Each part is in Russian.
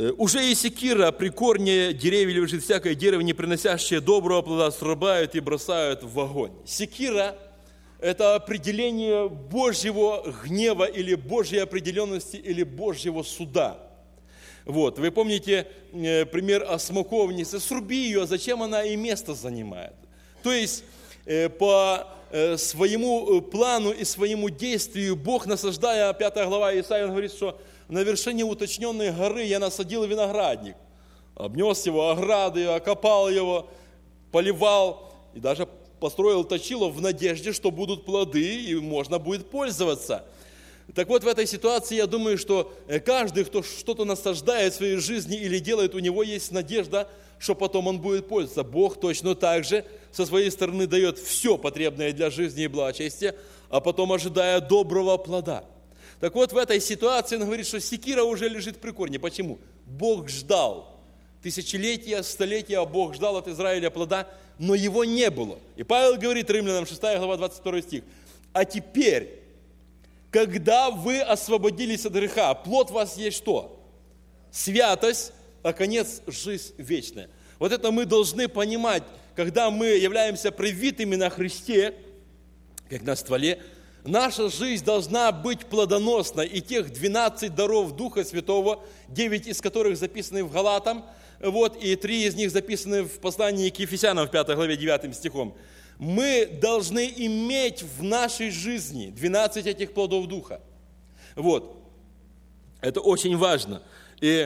Уже и секира при корне деревьев лежит всякое дерево, не приносящее доброго плода, срубают и бросают в огонь. Секира – это определение Божьего гнева или Божьей определенности или Божьего суда. Вот. Вы помните пример о смоковнице. Сруби ее, зачем она и место занимает? То есть по своему плану и своему действию Бог, насаждая, 5 глава Исаия, говорит, что на вершине уточненной горы я насадил виноградник, обнес его ограды, окопал его, поливал и даже построил точило в надежде, что будут плоды и можно будет пользоваться. Так вот, в этой ситуации я думаю, что каждый, кто что-то насаждает в своей жизни или делает, у него есть надежда, что потом он будет пользоваться. Бог точно так же со своей стороны дает все потребное для жизни и благочестия, а потом ожидая доброго плода. Так вот, в этой ситуации он говорит, что секира уже лежит при корне. Почему? Бог ждал. Тысячелетия, столетия Бог ждал от Израиля плода, но его не было. И Павел говорит Римлянам, 6 глава, 22 стих. А теперь, когда вы освободились от греха, плод у вас есть что? Святость, а конец – жизнь вечная. Вот это мы должны понимать, когда мы являемся привитыми на Христе, как на стволе, наша жизнь должна быть плодоносной. И тех 12 даров Духа Святого, 9 из которых записаны в Галатам, вот, и 3 из них записаны в послании к Ефесянам в 5 главе 9 стихом. Мы должны иметь в нашей жизни 12 этих плодов Духа. Вот. Это очень важно. И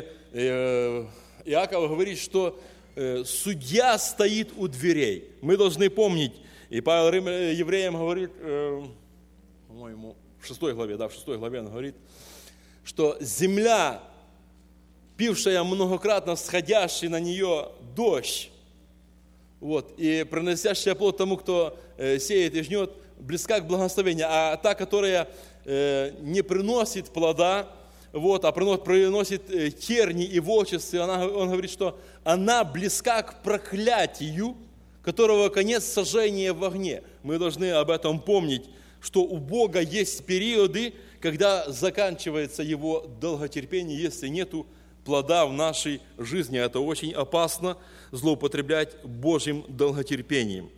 Иаков говорит, что судья стоит у дверей. Мы должны помнить, и Павел евреям говорит, по-моему, в 6 главе он говорит, что земля, пившая многократно сходящий на нее дождь, вот, и приносящая плод тому, кто сеет и жнет, близка к благословению, а та, которая не приносит плода, вот, а приносит терни и волчицы, он говорит, что она близка к проклятию, которого конец сожжения в огне. Мы должны об этом помнить, что у Бога есть периоды, когда заканчивается его долготерпение, если нету плода в нашей жизни. Это очень опасно, злоупотреблять Божьим долготерпением.